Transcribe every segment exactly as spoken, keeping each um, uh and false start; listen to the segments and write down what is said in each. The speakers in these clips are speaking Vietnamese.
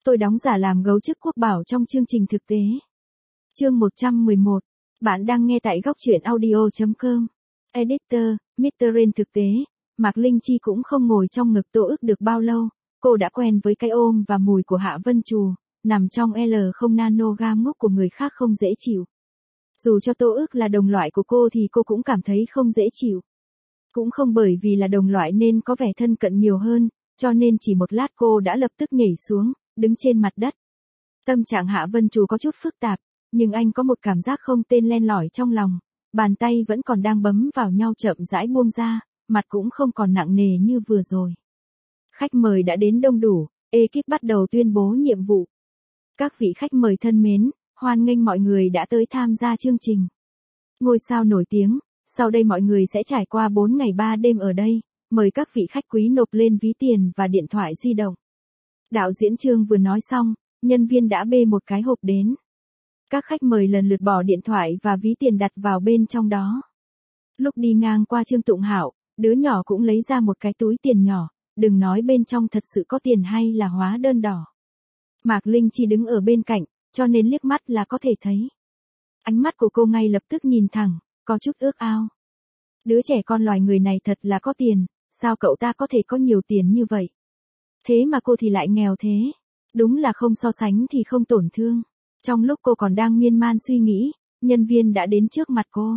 Tôi đóng giả làm gấu chức quốc bảo trong chương trình thực tế. Chương một trăm mười một. Bạn đang nghe tại góc truyện audio chấm com. Editor, mít tơ Rain thực tế. Mạc Linh Chi cũng không ngồi trong ngực Tô Ức được bao lâu. Cô đã quen với cái ôm và mùi của Hạ Vân Trù, nằm trong L không nanogam ngốc của người khác không dễ chịu. Dù cho Tô Ức là đồng loại của cô thì cô cũng cảm thấy không dễ chịu. Cũng không bởi vì là đồng loại nên có vẻ thân cận nhiều hơn, cho nên chỉ một lát cô đã lập tức nhảy xuống, đứng trên mặt đất. Tâm trạng Hạ Vân Trù có chút phức tạp, nhưng anh có một cảm giác không tên len lỏi trong lòng. Bàn tay vẫn còn đang bấm vào nhau chậm rãi buông ra, mặt cũng không còn nặng nề như vừa rồi. Khách mời đã đến đông đủ, ekip bắt đầu tuyên bố nhiệm vụ. Các vị khách mời thân mến, hoan nghênh mọi người đã tới tham gia chương trình Ngôi sao nổi tiếng. Sau đây mọi người sẽ trải qua bốn ngày ba đêm ở đây, mời các vị khách quý nộp lên ví tiền và điện thoại di động. Đạo diễn Trương vừa nói xong, nhân viên đã bê một cái hộp đến. Các khách mời lần lượt bỏ điện thoại và ví tiền đặt vào bên trong đó. Lúc đi ngang qua Trương Tụng Hạo, đứa nhỏ cũng lấy ra một cái túi tiền nhỏ, đừng nói bên trong thật sự có tiền hay là hóa đơn đỏ. Mạc Linh Chi đứng ở bên cạnh, cho nên liếc mắt là có thể thấy. Ánh mắt của cô ngay lập tức nhìn thẳng, có chút ước ao. Đứa trẻ con loài người này thật là có tiền, sao cậu ta có thể có nhiều tiền như vậy? Thế mà cô thì lại nghèo thế. Đúng là không so sánh thì không tổn thương. Trong lúc cô còn đang miên man suy nghĩ, nhân viên đã đến trước mặt cô.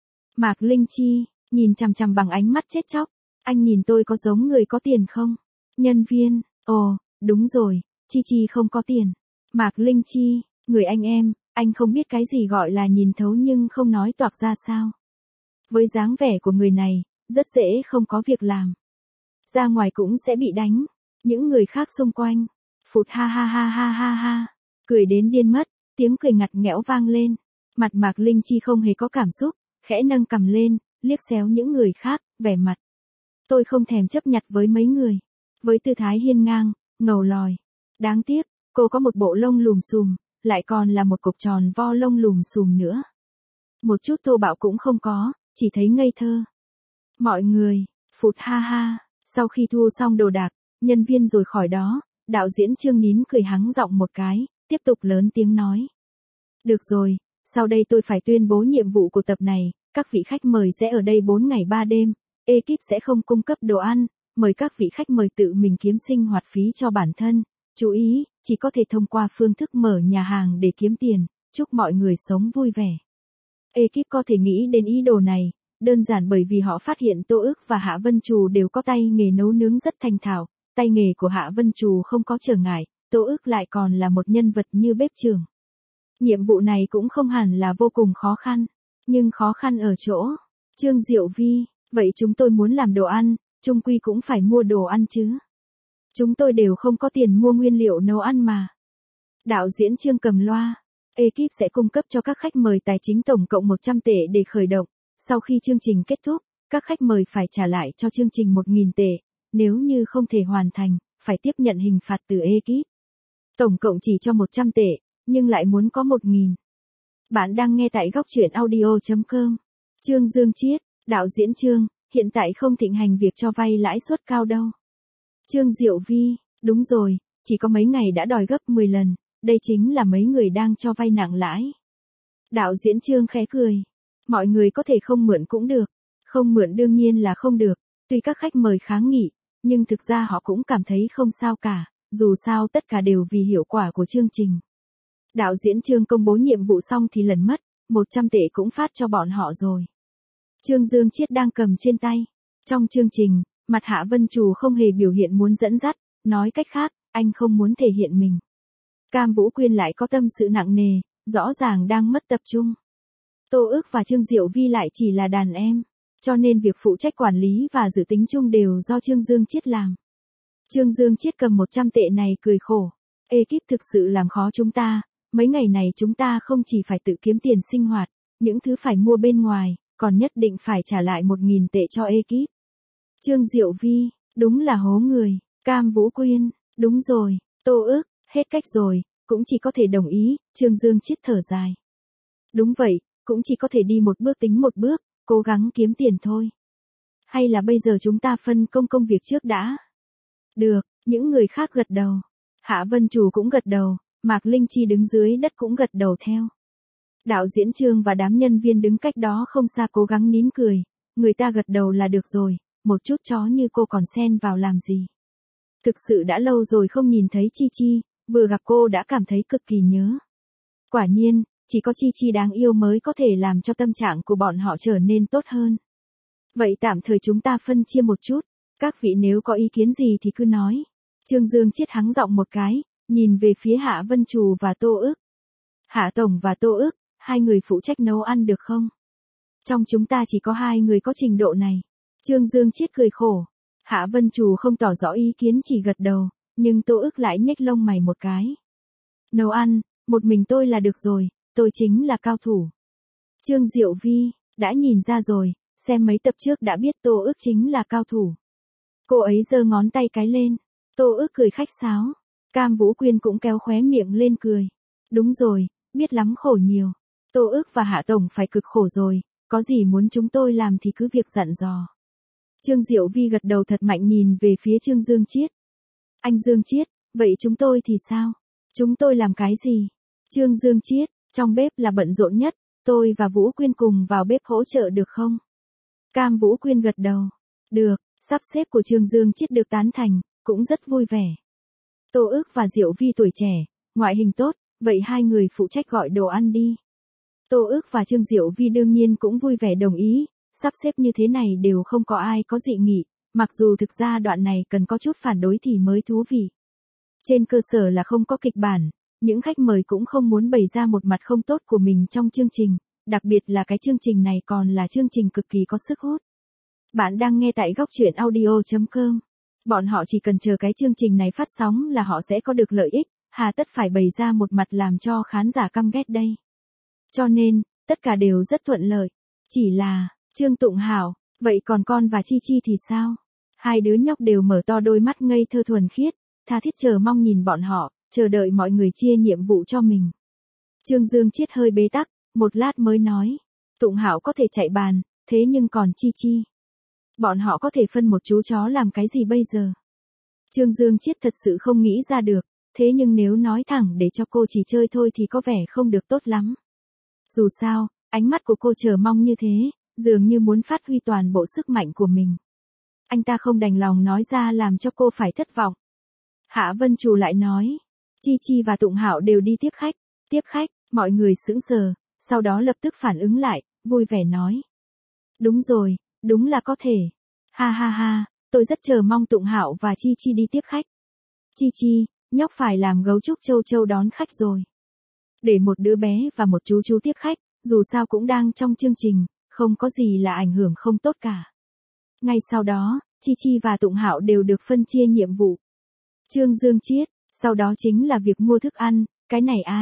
Mạc Linh Chi, nhìn chằm chằm bằng ánh mắt chết chóc. Anh nhìn tôi có giống người có tiền không? Nhân viên, ồ, đúng rồi, Chi Chi không có tiền. Mạc Linh Chi, người anh em, anh không biết cái gì gọi là nhìn thấu nhưng không nói toạc ra sao. Với dáng vẻ của người này, rất dễ không có việc làm. Ra ngoài cũng sẽ bị đánh. Những người khác xung quanh, phụt ha ha ha ha ha ha, cười đến điên mất, tiếng cười ngặt nghẽo vang lên. Mặt Mạc Linh Chi không hề có cảm xúc, khẽ nâng cằm lên, liếc xéo những người khác, vẻ mặt. Tôi không thèm chấp nhặt với mấy người. Với tư thái hiên ngang, ngầu lòi. Đáng tiếc, cô có một bộ lông lùm xùm, lại còn là một cục tròn vo lông lùm xùm nữa. Một chút thô bạo cũng không có, chỉ thấy ngây thơ. Mọi người, phụt ha ha, sau khi thu xong đồ đạc, nhân viên rồi khỏi đó, đạo diễn Trương nín cười hắng giọng một cái, tiếp tục lớn tiếng nói. Được rồi, sau đây tôi phải tuyên bố nhiệm vụ của tập này, các vị khách mời sẽ ở đây bốn ngày ba đêm, ekip sẽ không cung cấp đồ ăn, mời các vị khách mời tự mình kiếm sinh hoạt phí cho bản thân, chú ý, chỉ có thể thông qua phương thức mở nhà hàng để kiếm tiền, chúc mọi người sống vui vẻ. Ekip có thể nghĩ đến ý đồ này, đơn giản bởi vì họ phát hiện Tô Ức và Hạ Vân Trù đều có tay nghề nấu nướng rất thành thạo, tay nghề của Hạ Vân Trù không có trở ngại, Tô Ức lại còn là một nhân vật như bếp trưởng. Nhiệm vụ này cũng không hẳn là vô cùng khó khăn, nhưng khó khăn ở chỗ, Trương Diệu Vi, vậy chúng tôi muốn làm đồ ăn, chung quy cũng phải mua đồ ăn chứ. Chúng tôi đều không có tiền mua nguyên liệu nấu ăn mà. Đạo diễn Trương cầm loa, ekip sẽ cung cấp cho các khách mời tài chính tổng cộng một trăm tệ để khởi động. Sau khi chương trình kết thúc, các khách mời phải trả lại cho chương trình một nghìn tệ, nếu như không thể hoàn thành, phải tiếp nhận hình phạt từ ekip. Tổng cộng chỉ cho một trăm tệ, nhưng lại muốn có một nghìn. Bạn đang nghe tại góc truyện audio chấm com. Trương Dương Chiết, đạo diễn Trương, hiện tại không thịnh hành việc cho vay lãi suất cao đâu. Trương Diệu Vi, đúng rồi, chỉ có mấy ngày đã đòi gấp mười lần, đây chính là mấy người đang cho vay nặng lãi. Đạo diễn Trương khẽ cười. Mọi người có thể không mượn cũng được. Không mượn đương nhiên là không được, tuy các khách mời kháng nghị, nhưng thực ra họ cũng cảm thấy không sao cả, dù sao tất cả đều vì hiệu quả của chương trình. Đạo diễn Trương công bố nhiệm vụ xong thì lần mất, một trăm tệ cũng phát cho bọn họ rồi. Trương Dương Chiết đang cầm trên tay. Trong chương trình, mặt Hạ Vân Trù không hề biểu hiện muốn dẫn dắt, nói cách khác, anh không muốn thể hiện mình. Cam Vũ Quyên lại có tâm sự nặng nề, rõ ràng đang mất tập trung. Tô Ức và Trương Diệu Vi lại chỉ là đàn em, cho nên việc phụ trách quản lý và dự tính chung đều do Trương Dương Chiết làm. Trương Dương Chiết cầm một trăm tệ này cười khổ. Ekip thực sự làm khó chúng ta, mấy ngày này chúng ta không chỉ phải tự kiếm tiền sinh hoạt, những thứ phải mua bên ngoài, còn nhất định phải trả lại một nghìn tệ cho ekip. Trương Diệu Vi, đúng là hố người. Cam Vũ Quyên, đúng rồi. Tô Ức, hết cách rồi, cũng chỉ có thể đồng ý. Trương Dương Chiết thở dài. Đúng vậy, cũng chỉ có thể đi một bước tính một bước, cố gắng kiếm tiền thôi. Hay là bây giờ chúng ta phân công công việc trước đã? Được, những người khác gật đầu. Hạ Vân Trù cũng gật đầu, Mạc Linh Chi đứng dưới đất cũng gật đầu theo. Đạo diễn Trương và đám nhân viên đứng cách đó không xa cố gắng nín cười, người ta gật đầu là được rồi, một chút chó như cô còn xen vào làm gì. Thực sự đã lâu rồi không nhìn thấy Chi Chi, vừa gặp cô đã cảm thấy cực kỳ nhớ. Quả nhiên, chỉ có Chi Chi đáng yêu mới có thể làm cho tâm trạng của bọn họ trở nên tốt hơn. Vậy tạm thời chúng ta phân chia một chút, các vị nếu có ý kiến gì thì cứ nói. Trương Dương Chiết hắng giọng một cái, nhìn về phía Hạ Vân Trù và Tô Ước. Hạ Tổng và Tô Ước, hai người phụ trách nấu ăn được không? Trong chúng ta chỉ có hai người có trình độ này. Trương Dương Chiết cười khổ. Hạ Vân Trù không tỏ rõ ý kiến chỉ gật đầu, nhưng Tô Ước lại nhếch lông mày một cái. Nấu ăn, một mình tôi là được rồi, tôi chính là cao thủ. Trương Diệu Vi, đã nhìn ra rồi, xem mấy tập trước đã biết Tô Ước chính là cao thủ. Cô ấy giơ ngón tay cái lên, Tô Ước cười khách sáo. Cam Vũ Quyên cũng kéo khóe miệng lên cười. Đúng rồi, biết lắm khổ nhiều. Tô Ước và Hạ Tổng phải cực khổ rồi, có gì muốn chúng tôi làm thì cứ việc dặn dò. Trương Diệu Vi gật đầu thật mạnh nhìn về phía Trương Dương Chiết. Anh Dương Chiết, vậy chúng tôi thì sao? Chúng tôi làm cái gì? Trương Dương Chiết, trong bếp là bận rộn nhất, tôi và Vũ Quyên cùng vào bếp hỗ trợ được không? Cam Vũ Quyên gật đầu. Được, sắp xếp của Trương Dương Chiết được tán thành, cũng rất vui vẻ. Tô Ước và Diệu Vi tuổi trẻ, ngoại hình tốt, vậy hai người phụ trách gọi đồ ăn đi. Tô Ước và Trương Diệu Vi đương nhiên cũng vui vẻ đồng ý, sắp xếp như thế này đều không có ai có dị nghị, mặc dù thực ra đoạn này cần có chút phản đối thì mới thú vị. Trên cơ sở là không có kịch bản, những khách mời cũng không muốn bày ra một mặt không tốt của mình trong chương trình, đặc biệt là cái chương trình này còn là chương trình cực kỳ có sức hút. Bạn đang nghe tại góc truyện audio chấm com. Bọn họ chỉ cần chờ cái chương trình này phát sóng là họ sẽ có được lợi ích, hà tất phải bày ra một mặt làm cho khán giả căm ghét đây. Cho nên, tất cả đều rất thuận lợi. Chỉ là, Trương Tụng Hảo, vậy còn con và Chi Chi thì sao? Hai đứa nhóc đều mở to đôi mắt ngây thơ thuần khiết, tha thiết chờ mong nhìn bọn họ, chờ đợi mọi người chia nhiệm vụ cho mình. Trương Dương Chiết hơi bế tắc, một lát mới nói. Tụng Hảo có thể chạy bàn, thế nhưng còn Chi Chi. Bọn họ có thể phân một chú chó làm cái gì bây giờ? Trương Dương Chiết thật sự không nghĩ ra được, thế nhưng nếu nói thẳng để cho cô chỉ chơi thôi thì có vẻ không được tốt lắm. Dù sao, ánh mắt của cô chờ mong như thế, dường như muốn phát huy toàn bộ sức mạnh của mình. Anh ta không đành lòng nói ra làm cho cô phải thất vọng. Hạ Vân Trù lại nói, Chi Chi và Tụng Hảo đều đi tiếp khách. Tiếp khách, mọi người sững sờ, sau đó lập tức phản ứng lại, vui vẻ nói. Đúng rồi, đúng là có thể. Ha ha ha, tôi rất chờ mong Tụng Hảo và Chi Chi đi tiếp khách. Chi Chi, nhóc phải làm gấu trúc châu châu đón khách rồi. Để một đứa bé và một chú chú tiếp khách, dù sao cũng đang trong chương trình, không có gì là ảnh hưởng không tốt cả. Ngay sau đó, Chi Chi và Tụng Hảo đều được phân chia nhiệm vụ. Trương Dương Chiết, sau đó chính là việc mua thức ăn, cái này ai?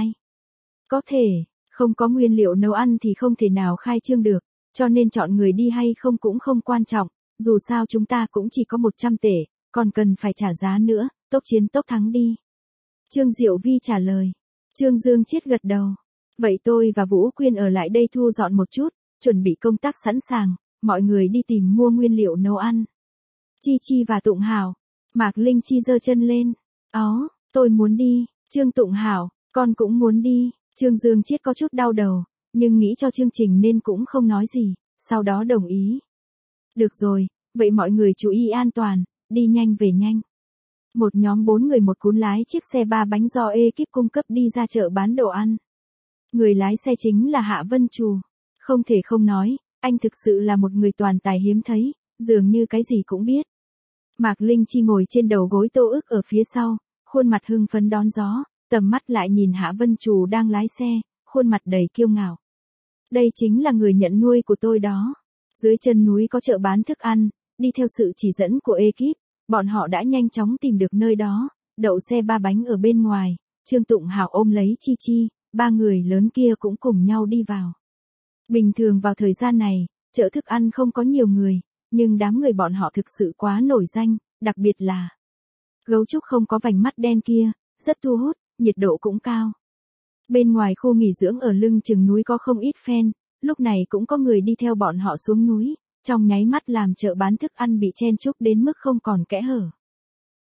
Có thể, không có nguyên liệu nấu ăn thì không thể nào khai trương được, cho nên chọn người đi hay không cũng không quan trọng, dù sao chúng ta cũng chỉ có một trăm tể, còn cần phải trả giá nữa, tốc chiến tốc thắng đi. Trương Diệu Vi trả lời. Trương Dương Chiết gật đầu. Vậy tôi và Vũ Quyên ở lại đây thu dọn một chút, chuẩn bị công tác sẵn sàng, mọi người đi tìm mua nguyên liệu nấu ăn. Chi Chi và Tụng Hảo. Mạc Linh Chi giơ chân lên. Ó, tôi muốn đi. Trương Tụng Hảo, con cũng muốn đi. Trương Dương Chiết có chút đau đầu, nhưng nghĩ cho chương trình nên cũng không nói gì, sau đó đồng ý. Được rồi, vậy mọi người chú ý an toàn, đi nhanh về nhanh. Một nhóm bốn người một cuốn lái chiếc xe ba bánh do ekip cung cấp đi ra chợ bán đồ ăn. Người lái xe chính là Hạ Vân Trù. Không thể không nói, anh thực sự là một người toàn tài hiếm thấy, dường như cái gì cũng biết. Mạc Linh Chi ngồi trên đầu gối Tô Ước ở phía sau, khuôn mặt hưng phấn đón gió, tầm mắt lại nhìn Hạ Vân Trù đang lái xe, khuôn mặt đầy kiêu ngạo. Đây chính là người nhận nuôi của tôi đó. Dưới chân núi có chợ bán thức ăn, đi theo sự chỉ dẫn của ekip, bọn họ đã nhanh chóng tìm được nơi đó, đậu xe ba bánh ở bên ngoài, Trương Tụng Hảo ôm lấy Chi Chi, ba người lớn kia cũng cùng nhau đi vào. Bình thường vào thời gian này, chợ thức ăn không có nhiều người, nhưng đám người bọn họ thực sự quá nổi danh, đặc biệt là gấu trúc không có vành mắt đen kia, rất thu hút, nhiệt độ cũng cao. Bên ngoài khu nghỉ dưỡng ở lưng chừng núi có không ít fan, lúc này cũng có người đi theo bọn họ xuống núi, trong nháy mắt làm chợ bán thức ăn bị chen chúc đến mức không còn kẽ hở.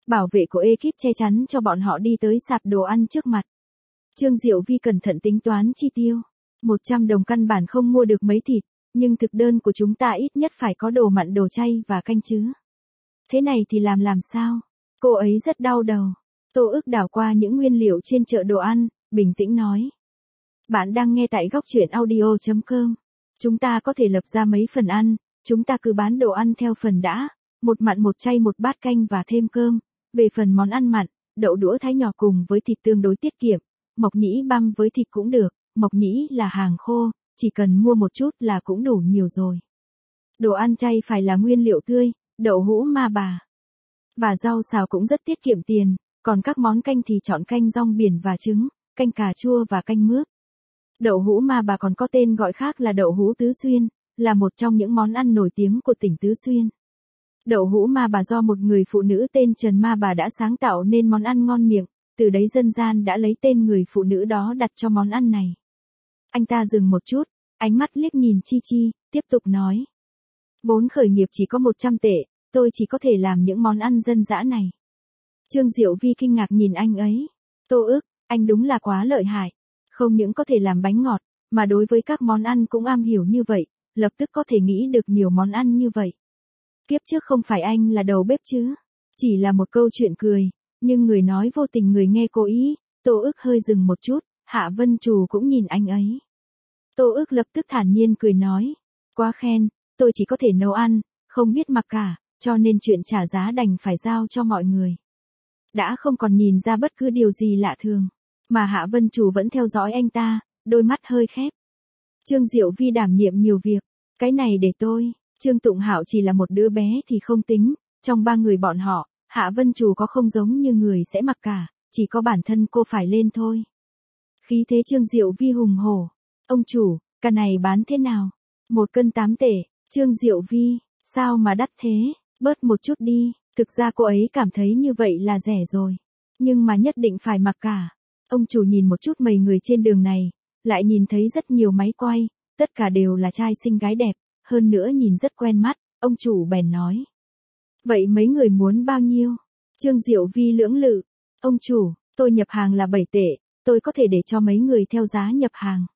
Bảo vệ của ekip che chắn cho bọn họ đi tới sạp đồ ăn trước mặt. Trương Diệu Vi cẩn thận tính toán chi tiêu. một trăm đồng căn bản không mua được mấy thịt, nhưng thực đơn của chúng ta ít nhất phải có đồ mặn đồ chay và canh chứ. Thế này thì làm làm sao? Cô ấy rất đau đầu. Tô Ức đảo qua những nguyên liệu trên chợ đồ ăn, bình tĩnh nói. Bạn đang nghe tại góc truyện audio chấm com. Chúng ta có thể lập ra mấy phần ăn, chúng ta cứ bán đồ ăn theo phần đã, một mặn một chay một bát canh và thêm cơm. Về phần món ăn mặn, đậu đũa thái nhỏ cùng với thịt tương đối tiết kiệm, mộc nhĩ băm với thịt cũng được, mộc nhĩ là hàng khô, chỉ cần mua một chút là cũng đủ nhiều rồi. Đồ ăn chay phải là nguyên liệu tươi, đậu hũ ma bà. Và rau xào cũng rất tiết kiệm tiền, còn các món canh thì chọn canh rong biển và trứng, canh cà chua và canh mướp. Đậu hũ ma bà còn có tên gọi khác là đậu hũ Tứ Xuyên, là một trong những món ăn nổi tiếng của tỉnh Tứ Xuyên. Đậu hũ ma bà do một người phụ nữ tên Trần Ma Bà đã sáng tạo nên món ăn ngon miệng, từ đấy dân gian đã lấy tên người phụ nữ đó đặt cho món ăn này. Anh ta dừng một chút, ánh mắt liếc nhìn Chi Chi, tiếp tục nói. Vốn khởi nghiệp chỉ có một trăm tệ, tôi chỉ có thể làm những món ăn dân dã này. Trương Diệu Vi kinh ngạc nhìn anh ấy. Tô Ức, anh đúng là quá lợi hại. Không những có thể làm bánh ngọt, mà đối với các món ăn cũng am hiểu như vậy, lập tức có thể nghĩ được nhiều món ăn như vậy. Kiếp trước không phải anh là đầu bếp chứ? Chỉ là một câu chuyện cười, nhưng người nói vô tình người nghe cố ý. Tô Ức hơi dừng một chút, Hạ Vân Trù cũng nhìn anh ấy. Tô Ức lập tức thản nhiên cười nói. Quá khen, tôi chỉ có thể nấu ăn, không biết mặc cả, cho nên chuyện trả giá đành phải giao cho mọi người. Đã không còn nhìn ra bất cứ điều gì lạ thường, mà Hạ Vân Trù vẫn theo dõi anh ta, đôi mắt hơi khép. Trương Diệu Vi đảm nhiệm nhiều việc, cái này để tôi. Trương Tụng Hạo chỉ là một đứa bé thì không tính, trong ba người bọn họ, Hạ Vân Trù có không giống như người sẽ mặc cả, chỉ có bản thân cô phải lên thôi. Khí thế Trương Diệu Vi hùng hổ. Ông chủ, cả này bán thế nào? Một cân tám tể. Trương Diệu Vi, sao mà đắt thế? Bớt một chút đi. Thực ra cô ấy cảm thấy như vậy là rẻ rồi, nhưng mà nhất định phải mặc cả. Ông chủ nhìn một chút mấy người trên đường này, lại nhìn thấy rất nhiều máy quay, tất cả đều là trai xinh gái đẹp, hơn nữa nhìn rất quen mắt, ông chủ bèn nói. Vậy mấy người muốn bao nhiêu? Trương Diệu Vi lưỡng lự. Ông chủ, tôi nhập hàng là bảy tệ, tôi có thể để cho mấy người theo giá nhập hàng.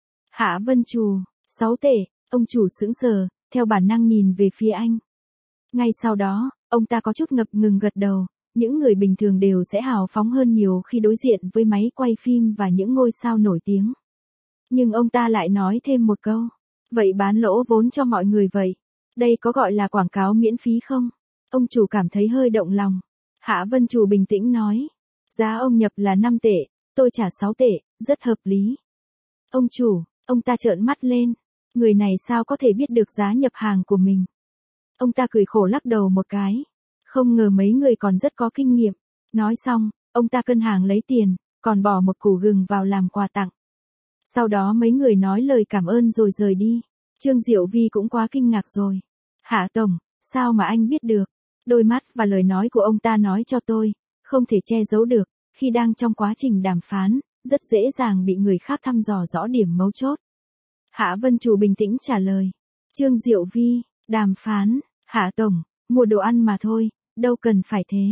Hạ Vân Trù, sáu tệ, ông chủ sững sờ, theo bản năng nhìn về phía anh. Ngay sau đó, ông ta có chút ngập ngừng gật đầu, những người bình thường đều sẽ hào phóng hơn nhiều khi đối diện với máy quay phim và những ngôi sao nổi tiếng. Nhưng ông ta lại nói thêm một câu, vậy bán lỗ vốn cho mọi người vậy, đây có gọi là quảng cáo miễn phí không? Ông chủ cảm thấy hơi động lòng. Hạ Vân Trù bình tĩnh nói, giá ông nhập là năm tệ, tôi trả sáu tệ, rất hợp lý. Ông chủ, ông ta trợn mắt lên, người này sao có thể biết được giá nhập hàng của mình? Ông ta cười khổ lắc đầu một cái. Không ngờ mấy người còn rất có kinh nghiệm. Nói xong, ông ta cân hàng lấy tiền, còn bỏ một củ gừng vào làm quà tặng. Sau đó mấy người nói lời cảm ơn rồi rời đi. Trương Diệu Vi cũng quá kinh ngạc rồi. Hạ Tổng, sao mà anh biết được? Đôi mắt và lời nói của ông ta nói cho tôi, không thể che giấu được, khi đang trong quá trình đàm phán, rất dễ dàng bị người khác thăm dò rõ điểm mấu chốt. Hạ Vân Trù bình tĩnh trả lời. Trương Diệu Vi, đàm phán, Hạ Tổng, mua đồ ăn mà thôi, đâu cần phải thế.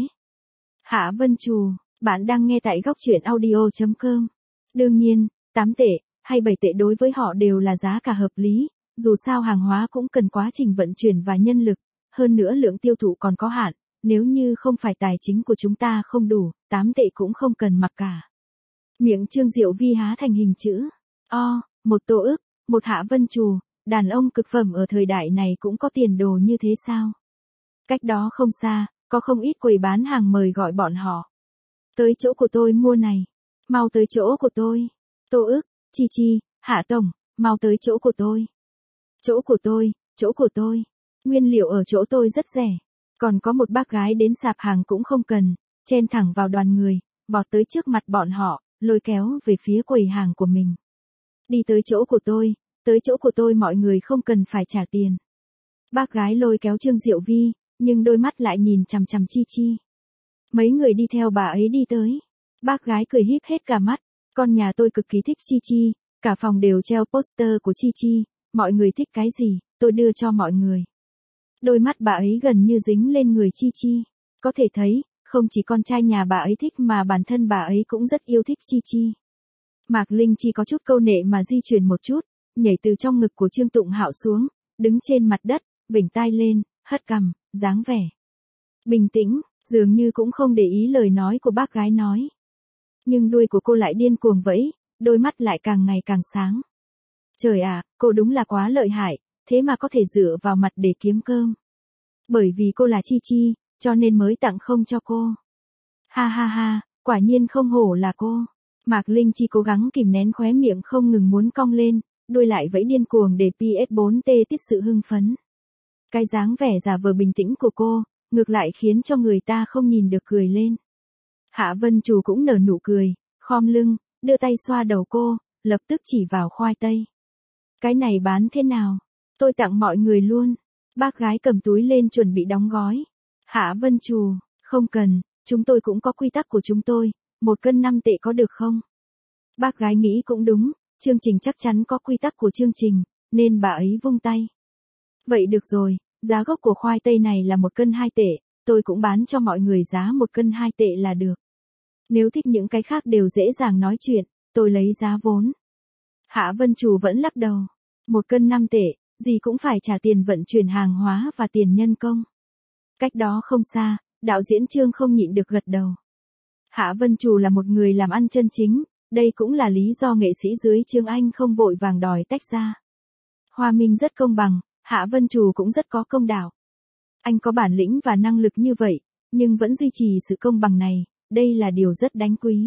Hạ Vân Trù, bạn đang nghe tại góc truyện audio chấm com. Đương nhiên, tám tệ, hay bảy tệ đối với họ đều là giá cả hợp lý, dù sao hàng hóa cũng cần quá trình vận chuyển và nhân lực, hơn nữa lượng tiêu thụ còn có hạn, nếu như không phải tài chính của chúng ta không đủ, tám tệ cũng không cần mặc cả. Miệng Trương Diệu Vi há thành hình chữ O, một Tô Ức, một Hạ Vân Trù, đàn ông cực phẩm ở thời đại này cũng có tiền đồ như thế sao? Cách đó không xa, có không ít quầy bán hàng mời gọi bọn họ. Tới chỗ của tôi mua này, mau tới chỗ của tôi. Tô Ức, Chi Chi, Hạ Tổng, mau tới chỗ của tôi. Chỗ của tôi, chỗ của tôi. Nguyên liệu ở chỗ tôi rất rẻ. Còn có một bác gái đến sạp hàng cũng không cần, chen thẳng vào đoàn người, vọt tới trước mặt bọn họ, lôi kéo về phía quầy hàng của mình. Đi tới chỗ của tôi, tới chỗ của tôi mọi người không cần phải trả tiền. Bác gái lôi kéo Trương Diệu Vi, nhưng đôi mắt lại nhìn chằm chằm Chi Chi. Mấy người đi theo bà ấy đi tới. Bác gái cười híp hết cả mắt, con nhà tôi cực kỳ thích Chi Chi, cả phòng đều treo poster của Chi Chi, mọi người thích cái gì, tôi đưa cho mọi người. Đôi mắt bà ấy gần như dính lên người Chi Chi, có thể thấy, Không chỉ con trai nhà bà ấy thích mà bản thân bà ấy cũng rất yêu thích Chi Chi. Mạc Linh Chi có chút câu nệ mà di chuyển một chút, nhảy từ trong ngực của Trương Tụng Hạo xuống, đứng trên mặt đất, vểnh tai lên, hất cằm, dáng vẻ bình tĩnh, dường như cũng không để ý lời nói của bác gái nói. Nhưng đuôi của cô lại điên cuồng vẫy, đôi mắt lại càng ngày càng sáng. Trời ạ, cô đúng là quá lợi hại, thế mà có thể dựa vào mặt để kiếm cơm. Bởi vì cô là Chi Chi, cho nên mới tặng không cho cô. Ha ha ha, quả nhiên không hổ là cô. Mạc Linh Chi cố gắng kìm nén khóe miệng không ngừng muốn cong lên, đuôi lại vẫy điên cuồng để pê ét bốn tê tiết sự hưng phấn. Cái dáng vẻ giả vờ bình tĩnh của cô, ngược lại khiến cho người ta không nhìn được cười lên. Hạ Vân Trù cũng nở nụ cười, khom lưng, đưa tay xoa đầu cô, lập tức chỉ vào khoai tây. Cái này bán thế nào? Tôi tặng mọi người luôn. Bác gái cầm túi lên chuẩn bị đóng gói. Hạ Vân Trù, không cần, chúng tôi cũng có quy tắc của chúng tôi, một cân năm tệ có được không? Bác gái nghĩ cũng đúng, chương trình chắc chắn có quy tắc của chương trình, nên bà ấy vung tay. Vậy được rồi, giá gốc của khoai tây này là một cân hai tệ, tôi cũng bán cho mọi người giá một cân hai tệ là được. Nếu thích những cái khác đều dễ dàng nói chuyện, tôi lấy giá vốn. Hạ Vân Trù vẫn lắc đầu. Một cân năm tệ, gì cũng phải trả tiền vận chuyển hàng hóa và tiền nhân công. Cách đó không xa, đạo diễn Trương không nhịn được gật đầu. Hạ Vân Trù là một người làm ăn chân chính, đây cũng là lý do nghệ sĩ dưới Trương Anh không vội vàng đòi tách ra. Hoa minh rất công bằng, Hạ Vân Trù cũng rất có công đạo. Anh có bản lĩnh và năng lực như vậy, nhưng vẫn duy trì sự công bằng này, đây là điều rất đáng quý.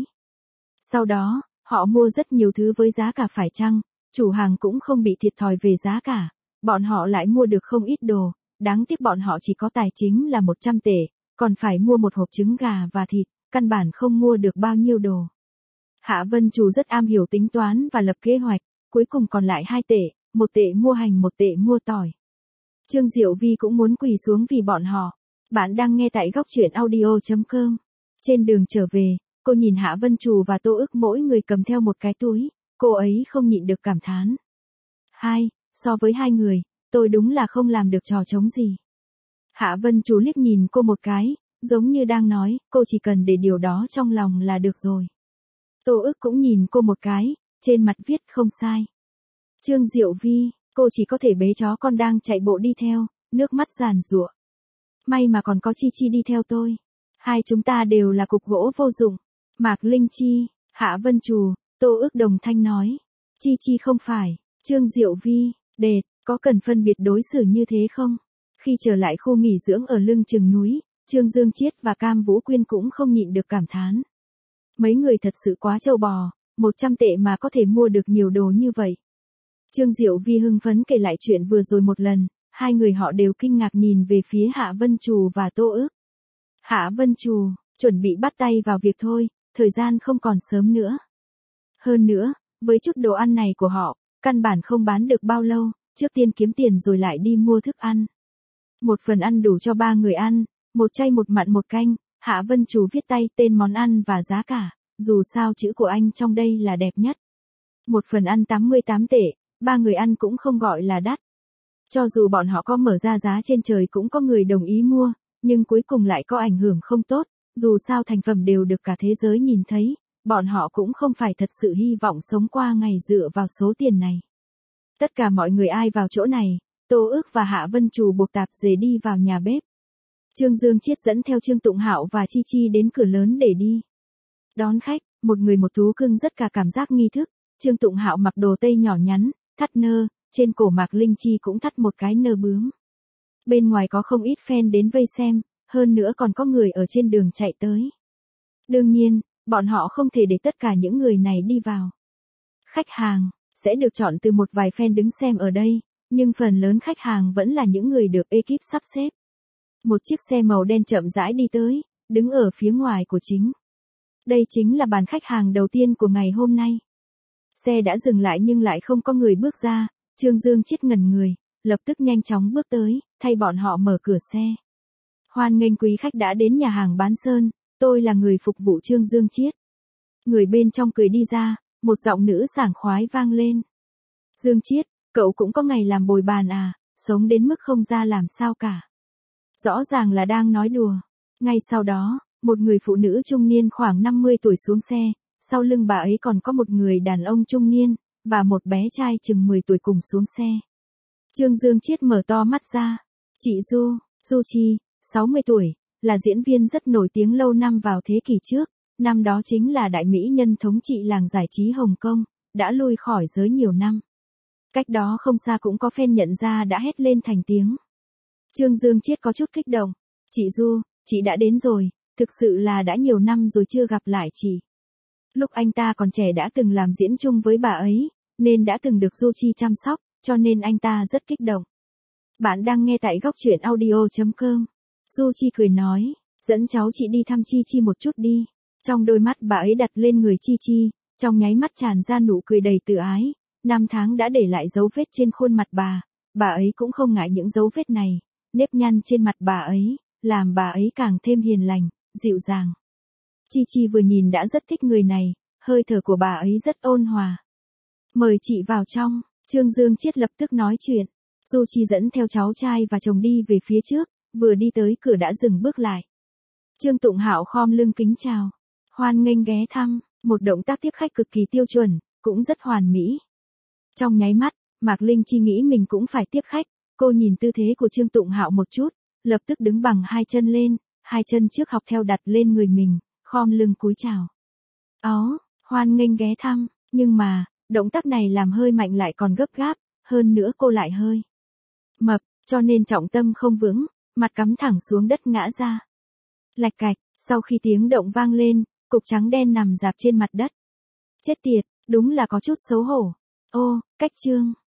Sau đó, họ mua rất nhiều thứ với giá cả phải chăng, chủ hàng cũng không bị thiệt thòi về giá cả, bọn họ lại mua được không ít đồ, đáng tiếc bọn họ chỉ có tài chính là một trăm tệ, còn phải mua một hộp trứng gà và thịt, căn bản không mua được bao nhiêu đồ. Hạ Vân Trù rất am hiểu tính toán và lập kế hoạch, cuối cùng còn lại hai tệ, một tệ mua hành một tệ mua tỏi. Trương Diệu Vi cũng muốn quỳ xuống vì bọn họ. Bạn đang nghe tại góc truyện audio chấm com. Trên đường trở về, cô nhìn Hạ Vân Trù và Tô Ức mỗi người cầm theo một cái túi, cô ấy không nhịn được cảm thán. Hai, so với hai người, tôi đúng là không làm được trò trống gì. Hạ Vân Trù liếc nhìn cô một cái, giống như đang nói, cô chỉ cần để điều đó trong lòng là được rồi. Tô Ức cũng nhìn cô một cái, trên mặt viết không sai. Trương Diệu Vi, cô chỉ có thể bế chó con đang chạy bộ đi theo, nước mắt giàn giụa. May mà còn có Chi Chi đi theo tôi. Hai chúng ta đều là cục gỗ vô dụng. Mạc Linh Chi, Hạ Vân Trù, Tô Ức đồng thanh nói. Chi Chi không phải, Trương Diệu Vi, đệt, có cần phân biệt đối xử như thế không? Khi trở lại khu nghỉ dưỡng ở lưng chừng núi, Trương Dương Chiết và Cam Vũ Quyên cũng không nhịn được cảm thán. Mấy người thật sự quá trâu bò, một trăm tệ mà có thể mua được nhiều đồ như vậy. Trương Diệu Vi hưng phấn kể lại chuyện vừa rồi một lần, hai người họ đều kinh ngạc nhìn về phía Hạ Vân Trù và Tô Ức. Hạ Vân Trù, chuẩn bị bắt tay vào việc thôi, thời gian không còn sớm nữa. Hơn nữa, với chút đồ ăn này của họ, căn bản không bán được bao lâu, trước tiên kiếm tiền rồi lại đi mua thức ăn. Một phần ăn đủ cho ba người ăn, một chay một mặn một canh, Hạ Vân Trù viết tay tên món ăn và giá cả, dù sao chữ của anh trong đây là đẹp nhất. Một phần ăn tám mươi tám tệ, ba người ăn cũng không gọi là đắt. Cho dù bọn họ có mở ra giá trên trời cũng có người đồng ý mua, nhưng cuối cùng lại có ảnh hưởng không tốt, dù sao thành phẩm đều được cả thế giới nhìn thấy, bọn họ cũng không phải thật sự hy vọng sống qua ngày dựa vào số tiền này. Tất cả mọi người ai vào chỗ này, Tô Ức và Hạ Vân Trù buộc tạp dề đi vào nhà bếp. Trương Dương Chiết dẫn theo Trương Tụng Hạo và Chi Chi đến cửa lớn để đi đón khách, một người một thú cưng rất cả cảm giác nghi thức. Trương Tụng Hạo mặc đồ tây nhỏ nhắn, thắt nơ, trên cổ Mạc Linh Chi cũng thắt một cái nơ bướm. Bên ngoài có không ít fan đến vây xem, hơn nữa còn có người ở trên đường chạy tới. Đương nhiên, bọn họ không thể để tất cả những người này đi vào. Khách hàng sẽ được chọn từ một vài fan đứng xem ở đây, nhưng phần lớn khách hàng vẫn là những người được ekip sắp xếp. Một chiếc xe màu đen chậm rãi đi tới, đứng ở phía ngoài của chính. Đây chính là bàn khách hàng đầu tiên của ngày hôm nay. Xe đã dừng lại nhưng lại không có người bước ra, Trương Dương Chiết ngẩn người, lập tức nhanh chóng bước tới, thay bọn họ mở cửa xe. Hoan nghênh quý khách đã đến nhà hàng Bán Sơn, tôi là người phục vụ Trương Dương Chiết. Người bên trong cười đi ra, một giọng nữ sảng khoái vang lên. Dương Chiết, cậu cũng có ngày làm bồi bàn à, sống đến mức không ra làm sao cả. Rõ ràng là đang nói đùa. Ngay sau đó, Một người phụ nữ trung niên khoảng năm mươi tuổi xuống xe, sau lưng bà ấy còn có một người đàn ông trung niên, và một bé trai chừng mười tuổi cùng xuống xe. Trương Dương Chiết mở to mắt ra. Chị Du, Du Chi, sáu mươi tuổi, là diễn viên rất nổi tiếng lâu năm vào thế kỷ trước, năm đó chính là đại mỹ nhân thống trị làng giải trí Hồng Kông, đã lui khỏi giới nhiều năm. Cách đó không xa cũng có fan nhận ra đã hét lên thành tiếng. Trương Dương Chiết có chút kích động. Chị Du, chị đã đến rồi, thực sự là đã nhiều năm rồi chưa gặp lại chị. Lúc anh ta còn trẻ đã từng làm diễn chung với bà ấy, nên đã từng được Du Chi chăm sóc, cho nên anh ta rất kích động. Bạn đang nghe tại góc truyện audio chấm com. Du Chi cười nói, dẫn cháu chị đi thăm Chi Chi một chút đi. Trong đôi mắt bà ấy đặt lên người Chi Chi, trong nháy mắt tràn ra nụ cười đầy tự ái. Năm tháng đã để lại dấu vết trên khuôn mặt bà, bà ấy cũng không ngại những dấu vết này. Nếp nhăn trên mặt bà ấy, làm bà ấy càng thêm hiền lành, dịu dàng. Chi Chi vừa nhìn đã rất thích người này, hơi thở của bà ấy rất ôn hòa. Mời chị vào trong, Trương Dương Chiết lập tức nói chuyện. Du Chi dẫn theo cháu trai và chồng đi về phía trước, vừa đi tới cửa đã dừng bước lại. Trương Tụng Hạo khom lưng kính chào. Hoan nghênh ghé thăm, một động tác tiếp khách cực kỳ tiêu chuẩn, cũng rất hoàn mỹ. Trong nháy mắt, Mạc Linh Chi nghĩ mình cũng phải tiếp khách, cô nhìn tư thế của Trương Tụng Hạo một chút, lập tức đứng bằng hai chân lên, hai chân trước học theo đặt lên người mình, khom lưng cúi chào. Ó, hoan nghênh ghé thăm, nhưng mà, động tác này làm hơi mạnh lại còn gấp gáp, hơn nữa cô lại hơi mập, cho nên trọng tâm không vững, mặt cắm thẳng xuống đất ngã ra. Lạch cạch, sau khi tiếng động vang lên, cục trắng đen nằm rạp trên mặt đất. Chết tiệt, đúng là có chút xấu hổ. Ô, cách Trương